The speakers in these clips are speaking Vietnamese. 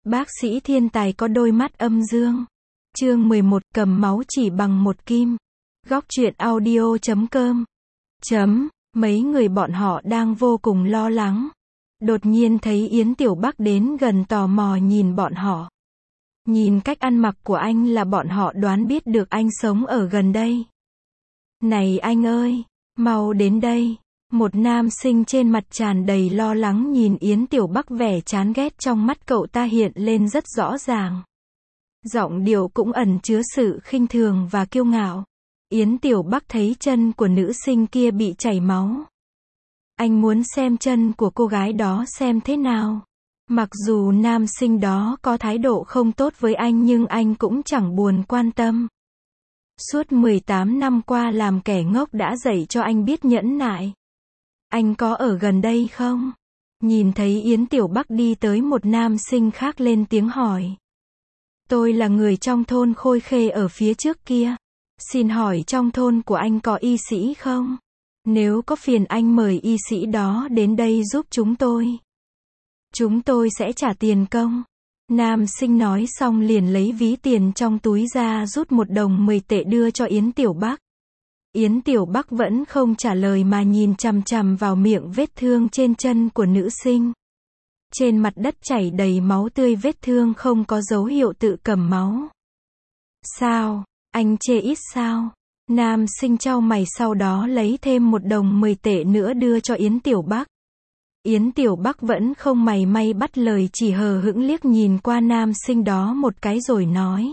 Bác sĩ thiên tài có đôi mắt âm dương. Chương 11, cầm máu chỉ bằng một kim. Góc truyện audio.com. Mấy người bọn họ đang vô cùng lo lắng. Đột nhiên thấy Yến Tiểu Bắc đến gần, tò mò nhìn bọn họ. Nhìn cách ăn mặc của anh là bọn họ đoán biết được anh sống ở gần đây. Này anh ơi, mau đến đây. Một nam sinh trên mặt tràn đầy lo lắng nhìn Yến Tiểu Bắc, vẻ chán ghét trong mắt cậu ta hiện lên rất rõ ràng. Giọng điệu cũng ẩn chứa sự khinh thường và kiêu ngạo. Yến Tiểu Bắc thấy chân của nữ sinh kia bị chảy máu. Anh muốn xem chân của cô gái đó xem thế nào. Mặc dù nam sinh đó có thái độ không tốt với anh nhưng anh cũng chẳng buồn quan tâm. Suốt 18 năm qua làm kẻ ngốc đã dạy cho anh biết nhẫn nại. Anh có ở gần đây không? Nhìn thấy Yến Tiểu Bắc đi tới, một nam sinh khác lên tiếng hỏi. Tôi là người trong thôn Khôi Khê ở phía trước kia. Xin hỏi trong thôn của anh có y sĩ không? Nếu có phiền anh mời y sĩ đó đến đây giúp chúng tôi. Chúng tôi sẽ trả tiền công. Nam sinh nói xong liền lấy ví tiền trong túi ra, rút 1 đồng 10 tệ đưa cho Yến Tiểu Bắc. Yến Tiểu Bắc vẫn không trả lời mà nhìn chằm chằm vào miệng vết thương trên chân của nữ sinh. Trên mặt đất chảy đầy máu tươi, vết thương không có dấu hiệu tự cầm máu. Sao? Anh chê ít sao? Nam sinh chau mày, sau đó lấy thêm 1 đồng 10 tệ nữa đưa cho Yến Tiểu Bắc. Yến Tiểu Bắc vẫn không mảy may bắt lời, chỉ hờ hững liếc nhìn qua nam sinh đó một cái rồi nói.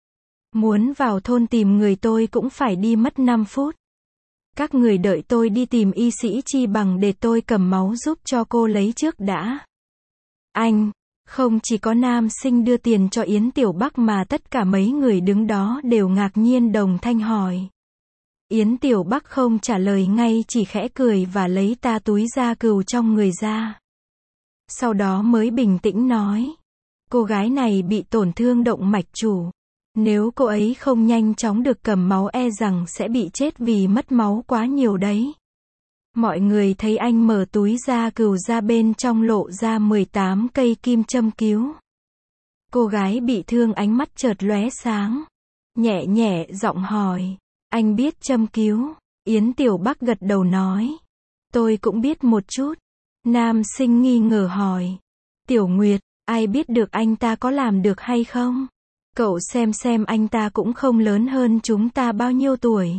Muốn vào thôn tìm người tôi cũng phải đi mất 5 phút. Các người đợi tôi đi tìm y sĩ chi bằng để tôi cầm máu giúp cho cô lấy trước đã. Anh, không chỉ có nam sinh đưa tiền cho Yến Tiểu Bắc mà tất cả mấy người đứng đó đều ngạc nhiên đồng thanh hỏi. Yến Tiểu Bắc không trả lời ngay, chỉ khẽ cười và lấy ta túi da cừu trong người ra. Sau đó mới bình tĩnh nói. Cô gái này bị tổn thương động mạch chủ. Nếu cô ấy không nhanh chóng được cầm máu e rằng sẽ bị chết vì mất máu quá nhiều đấy. Mọi người thấy anh mở túi da cừu ra, bên trong lộ ra 18 cây kim châm cứu. Cô gái bị thương ánh mắt chợt lóe sáng. Nhẹ nhẹ giọng hỏi. Anh biết châm cứu? Yến Tiểu Bắc gật đầu nói. Tôi cũng biết một chút. Nam sinh nghi ngờ hỏi. Tiểu Nguyệt, ai biết được anh ta có làm được hay không? Cậu xem anh ta cũng không lớn hơn chúng ta bao nhiêu tuổi.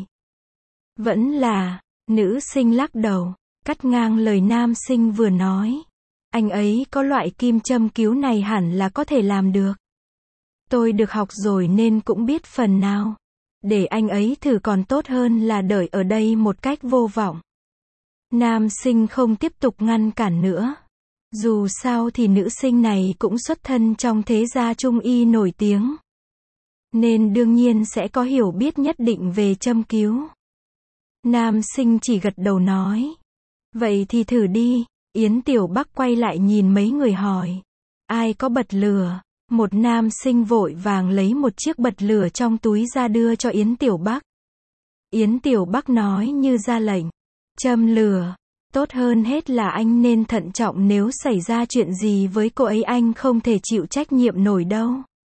Vẫn là, nữ sinh lắc đầu, cắt ngang lời nam sinh vừa nói. Anh ấy có loại kim châm cứu này hẳn là có thể làm được. Tôi được học rồi nên cũng biết phần nào. Để anh ấy thử còn tốt hơn là đợi ở đây một cách vô vọng. Nam sinh không tiếp tục ngăn cản nữa. Dù sao thì nữ sinh này cũng xuất thân trong thế gia trung y nổi tiếng, nên đương nhiên sẽ có hiểu biết nhất định về châm cứu. Nam sinh chỉ gật đầu nói. Vậy thì thử đi. Yến Tiểu Bắc quay lại nhìn mấy người hỏi. Ai có bật lửa? Một nam sinh vội vàng lấy một chiếc bật lửa trong túi ra đưa cho Yến Tiểu Bắc. Yến Tiểu Bắc nói như ra lệnh. Châm lửa. Tốt hơn hết là anh nên thận trọng, nếu xảy ra chuyện gì với cô ấy anh không thể chịu trách nhiệm nổi đâu.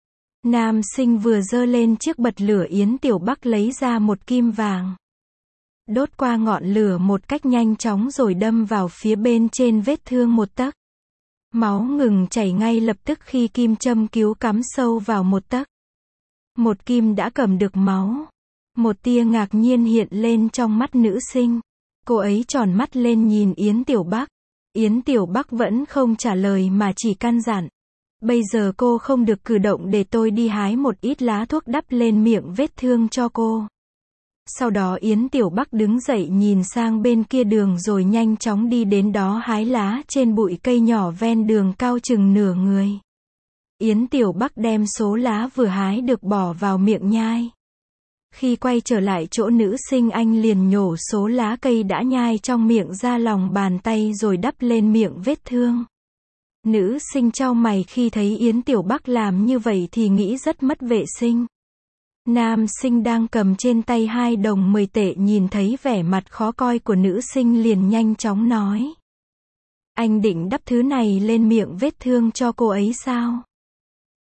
Nam sinh vừa giơ lên chiếc bật lửa, Yến Tiểu Bắc lấy ra một kim vàng. Đốt qua ngọn lửa một cách nhanh chóng rồi đâm vào phía bên trên vết thương 1 tấc. Máu ngừng chảy ngay lập tức khi kim châm cứu cắm sâu vào 1 tấc. Một kim đã cầm được máu. Một tia ngạc nhiên hiện lên trong mắt nữ sinh. Cô ấy tròn mắt lên nhìn Yến Tiểu Bắc. Yến Tiểu Bắc vẫn không trả lời mà chỉ căn dặn. Bây giờ cô không được cử động, để tôi đi hái một ít lá thuốc đắp lên miệng vết thương cho cô. Sau đó Yến Tiểu Bắc đứng dậy nhìn sang bên kia đường rồi nhanh chóng đi đến đó hái lá trên bụi cây nhỏ ven đường cao chừng nửa người. Yến Tiểu Bắc đem số lá vừa hái được bỏ vào miệng nhai. Khi quay trở lại chỗ nữ sinh, anh liền nhổ số lá cây đã nhai trong miệng ra lòng bàn tay rồi đắp lên miệng vết thương. Nữ sinh chau mày khi thấy Yến Tiểu Bắc làm như vậy thì nghĩ rất mất vệ sinh. Nam sinh đang cầm trên tay 2 đồng 10 tệ nhìn thấy vẻ mặt khó coi của nữ sinh liền nhanh chóng nói. Anh định đắp thứ này lên miệng vết thương cho cô ấy sao?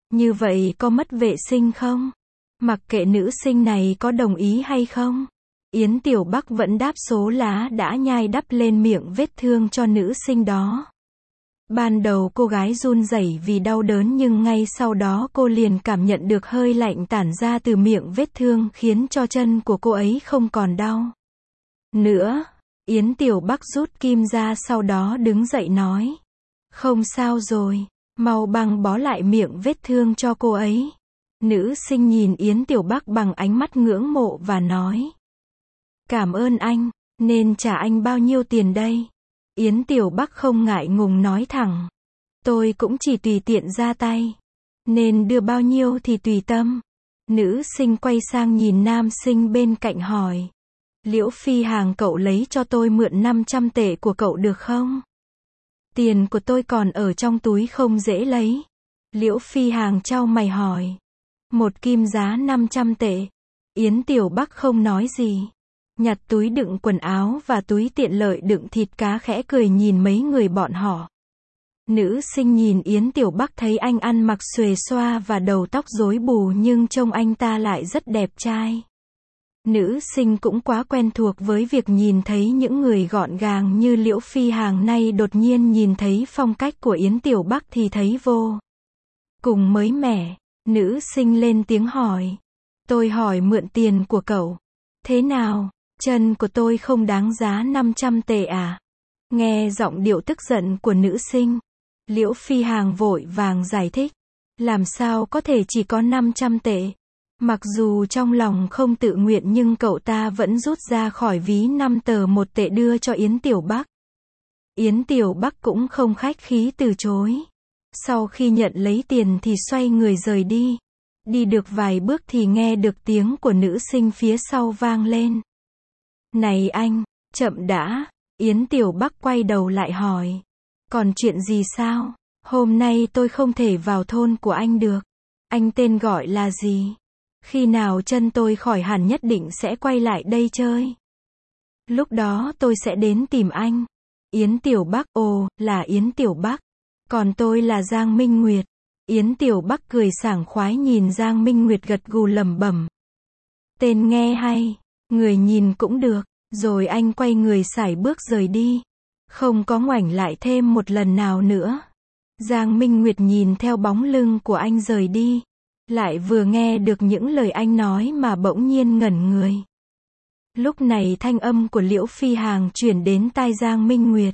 Như vậy có mất vệ sinh không? Mặc kệ nữ sinh này có đồng ý hay không? Yến Tiểu Bắc vẫn đáp số lá đã nhai đắp lên miệng vết thương cho nữ sinh đó. Ban đầu cô gái run rẩy vì đau đớn nhưng ngay sau đó cô liền cảm nhận được hơi lạnh tản ra từ miệng vết thương khiến cho chân của cô ấy không còn đau nữa. Yến Tiểu Bắc rút kim ra sau đó đứng dậy nói. Không sao rồi, mau băng bó lại miệng vết thương cho cô ấy. Nữ sinh nhìn Yến Tiểu Bắc bằng ánh mắt ngưỡng mộ và nói. Cảm ơn anh, nên trả anh bao nhiêu tiền đây? Yến Tiểu Bắc không ngại ngùng nói thẳng. Tôi cũng chỉ tùy tiện ra tay. Nên đưa bao nhiêu thì tùy tâm. Nữ sinh quay sang nhìn nam sinh bên cạnh hỏi. Liễu Phi Hàng, cậu lấy cho tôi mượn 500 tệ của cậu được không? Tiền của tôi còn ở trong túi không dễ lấy. Liễu Phi Hàng chau mày hỏi. Một kim giá 500 tệ. Yến Tiểu Bắc không nói gì. Nhặt túi đựng quần áo và túi tiện lợi đựng thịt cá khẽ cười nhìn mấy người bọn họ. Nữ sinh nhìn Yến Tiểu Bắc thấy anh ăn mặc xuề xoa và đầu tóc rối bù nhưng trông anh ta lại rất đẹp trai. Nữ sinh cũng quá quen thuộc với việc nhìn thấy những người gọn gàng như Liễu Phi Hàng, nay đột nhiên nhìn thấy phong cách của Yến Tiểu Bắc thì thấy vô cùng mới mẻ. Nữ sinh lên tiếng hỏi. Tôi hỏi mượn tiền của cậu. Thế nào? Chân của tôi không đáng giá 500 tệ à? Nghe giọng điệu tức giận của nữ sinh, Liễu Phi Hàng vội vàng giải thích. Làm sao có thể chỉ có 500 tệ? Mặc dù trong lòng không tự nguyện nhưng cậu ta vẫn rút ra khỏi ví 5 tờ 1 tệ đưa cho Yến Tiểu Bắc. Yến Tiểu Bắc cũng không khách khí từ chối. Sau khi nhận lấy tiền thì xoay người rời đi. Đi được vài bước thì nghe được tiếng của nữ sinh phía sau vang lên. Này anh, chậm đã. Yến Tiểu Bắc quay đầu lại hỏi. Còn chuyện gì sao? Hôm nay tôi không thể vào thôn của anh được. Anh tên gọi là gì? Khi nào chân tôi khỏi hẳn nhất định sẽ quay lại đây chơi. Lúc đó tôi sẽ đến tìm anh. Yến Tiểu Bắc, ồ, là Yến Tiểu Bắc. Còn tôi là Giang Minh Nguyệt. Yến Tiểu Bắc cười sảng khoái nhìn Giang Minh Nguyệt gật gù lẩm bẩm. Tên nghe hay, người nhìn cũng được. Rồi anh quay người sải bước rời đi. Không có ngoảnh lại thêm một lần nào nữa. Giang Minh Nguyệt nhìn theo bóng lưng của anh rời đi. Lại vừa nghe được những lời anh nói mà bỗng nhiên ngẩn người. Lúc này thanh âm của Liễu Phi Hàng chuyển đến tai Giang Minh Nguyệt.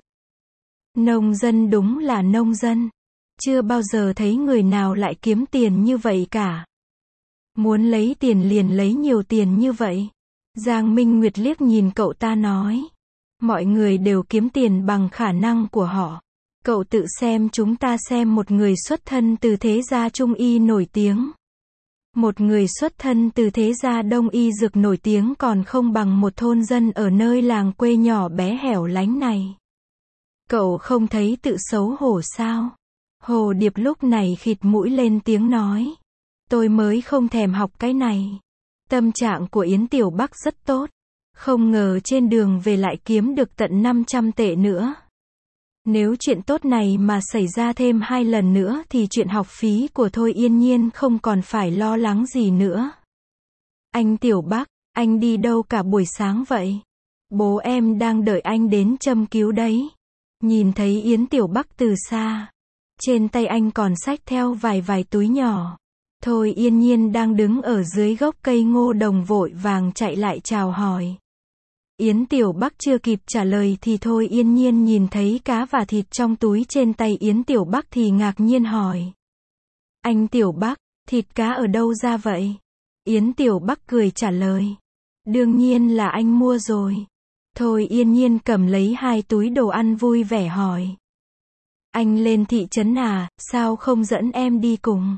Nông dân đúng là nông dân. Chưa bao giờ thấy người nào lại kiếm tiền như vậy cả. Muốn lấy tiền liền lấy nhiều tiền như vậy. Giang Minh Nguyệt liếc nhìn cậu ta nói. Mọi người đều kiếm tiền bằng khả năng của họ. Cậu tự xem chúng ta xem một người xuất thân từ thế gia Trung Y nổi tiếng. Một người xuất thân từ thế gia Đông Y Dược nổi tiếng còn không bằng một thôn dân ở nơi làng quê nhỏ bé hẻo lánh này. Cậu không thấy tự xấu hổ sao? Hồ Điệp lúc này khịt mũi lên tiếng nói. Tôi mới không thèm học cái này. Tâm trạng của Yến Tiểu Bắc rất tốt. Không ngờ trên đường về lại kiếm được tận 500 tệ nữa. Nếu chuyện tốt này mà xảy ra thêm 2 lần nữa thì chuyện học phí của Thôi Yên Nhiên không còn phải lo lắng gì nữa. Anh Tiểu Bắc, anh đi đâu cả buổi sáng vậy? Bố em đang đợi anh đến châm cứu đấy. Nhìn thấy Yến Tiểu Bắc từ xa. Trên tay anh còn xách theo vài túi nhỏ. Thôi Yên Nhiên đang đứng ở dưới gốc cây ngô đồng vội vàng chạy lại chào hỏi. Yến Tiểu Bắc chưa kịp trả lời thì Thôi Yên Nhiên nhìn thấy cá và thịt trong túi trên tay Yến Tiểu Bắc thì ngạc nhiên hỏi. Anh Tiểu Bắc, thịt cá ở đâu ra vậy? Yến Tiểu Bắc cười trả lời. Đương nhiên là anh mua rồi. Thôi Yên Nhiên cầm lấy 2 túi đồ ăn vui vẻ hỏi. Anh lên thị trấn à, sao không dẫn em đi cùng?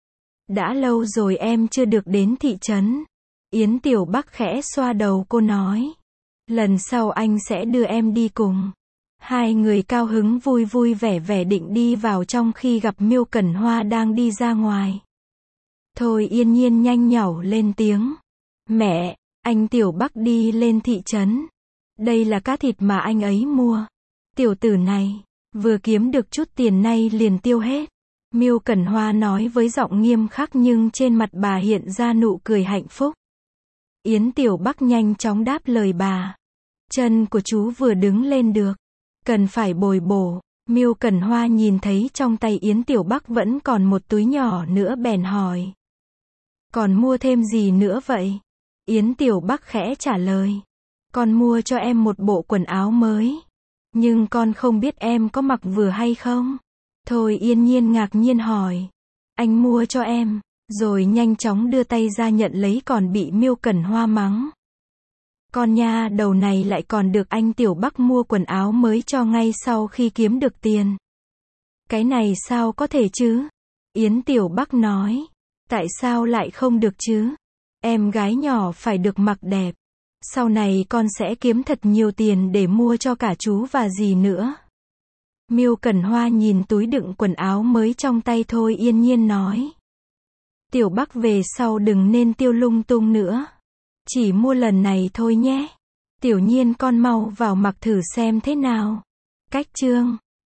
Đã lâu rồi em chưa được đến thị trấn. Yến Tiểu Bắc khẽ xoa đầu cô nói. Lần sau anh sẽ đưa em đi cùng. Hai người cao hứng vui vẻ định đi vào trong khi gặp Miêu Cẩn Hoa đang đi ra ngoài. Thôi Yên Nhiên nhanh nhảu lên tiếng. Mẹ, anh Tiểu Bắc đi lên thị trấn. Đây là cá thịt mà anh ấy mua. Tiểu tử này, vừa kiếm được chút tiền nay liền tiêu hết. Miêu Cẩn Hoa nói với giọng nghiêm khắc nhưng trên mặt bà hiện ra nụ cười hạnh phúc. Yến Tiểu Bắc nhanh chóng đáp lời bà. Chân của chú vừa đứng lên được. Cần phải bồi bổ. Miêu Cẩn Hoa nhìn thấy trong tay Yến Tiểu Bắc vẫn còn một túi nhỏ nữa bèn hỏi. Còn mua thêm gì nữa vậy? Yến Tiểu Bắc khẽ trả lời. Con mua cho em một bộ quần áo mới. Nhưng con không biết em có mặc vừa hay không? Thôi Yên Nhiên ngạc nhiên hỏi. Anh mua cho em. Rồi nhanh chóng đưa tay ra nhận lấy còn bị Miêu Cẩn Hoa mắng. Con nha đầu này lại còn được anh Tiểu Bắc mua quần áo mới cho ngay sau khi kiếm được tiền. Cái này sao có thể chứ? Yến Tiểu Bắc nói. Tại sao lại không được chứ? Em gái nhỏ phải được mặc đẹp. Sau này con sẽ kiếm thật nhiều tiền để mua cho cả chú và dì nữa. Miêu Cẩn Hoa nhìn túi đựng quần áo mới trong tay Thôi Yên Nhiên nói. Tiểu Bắc về sau đừng nên tiêu lung tung nữa. Chỉ mua lần này thôi nhé. Tiểu Nhiên con mau vào mặc thử xem thế nào. Cách chương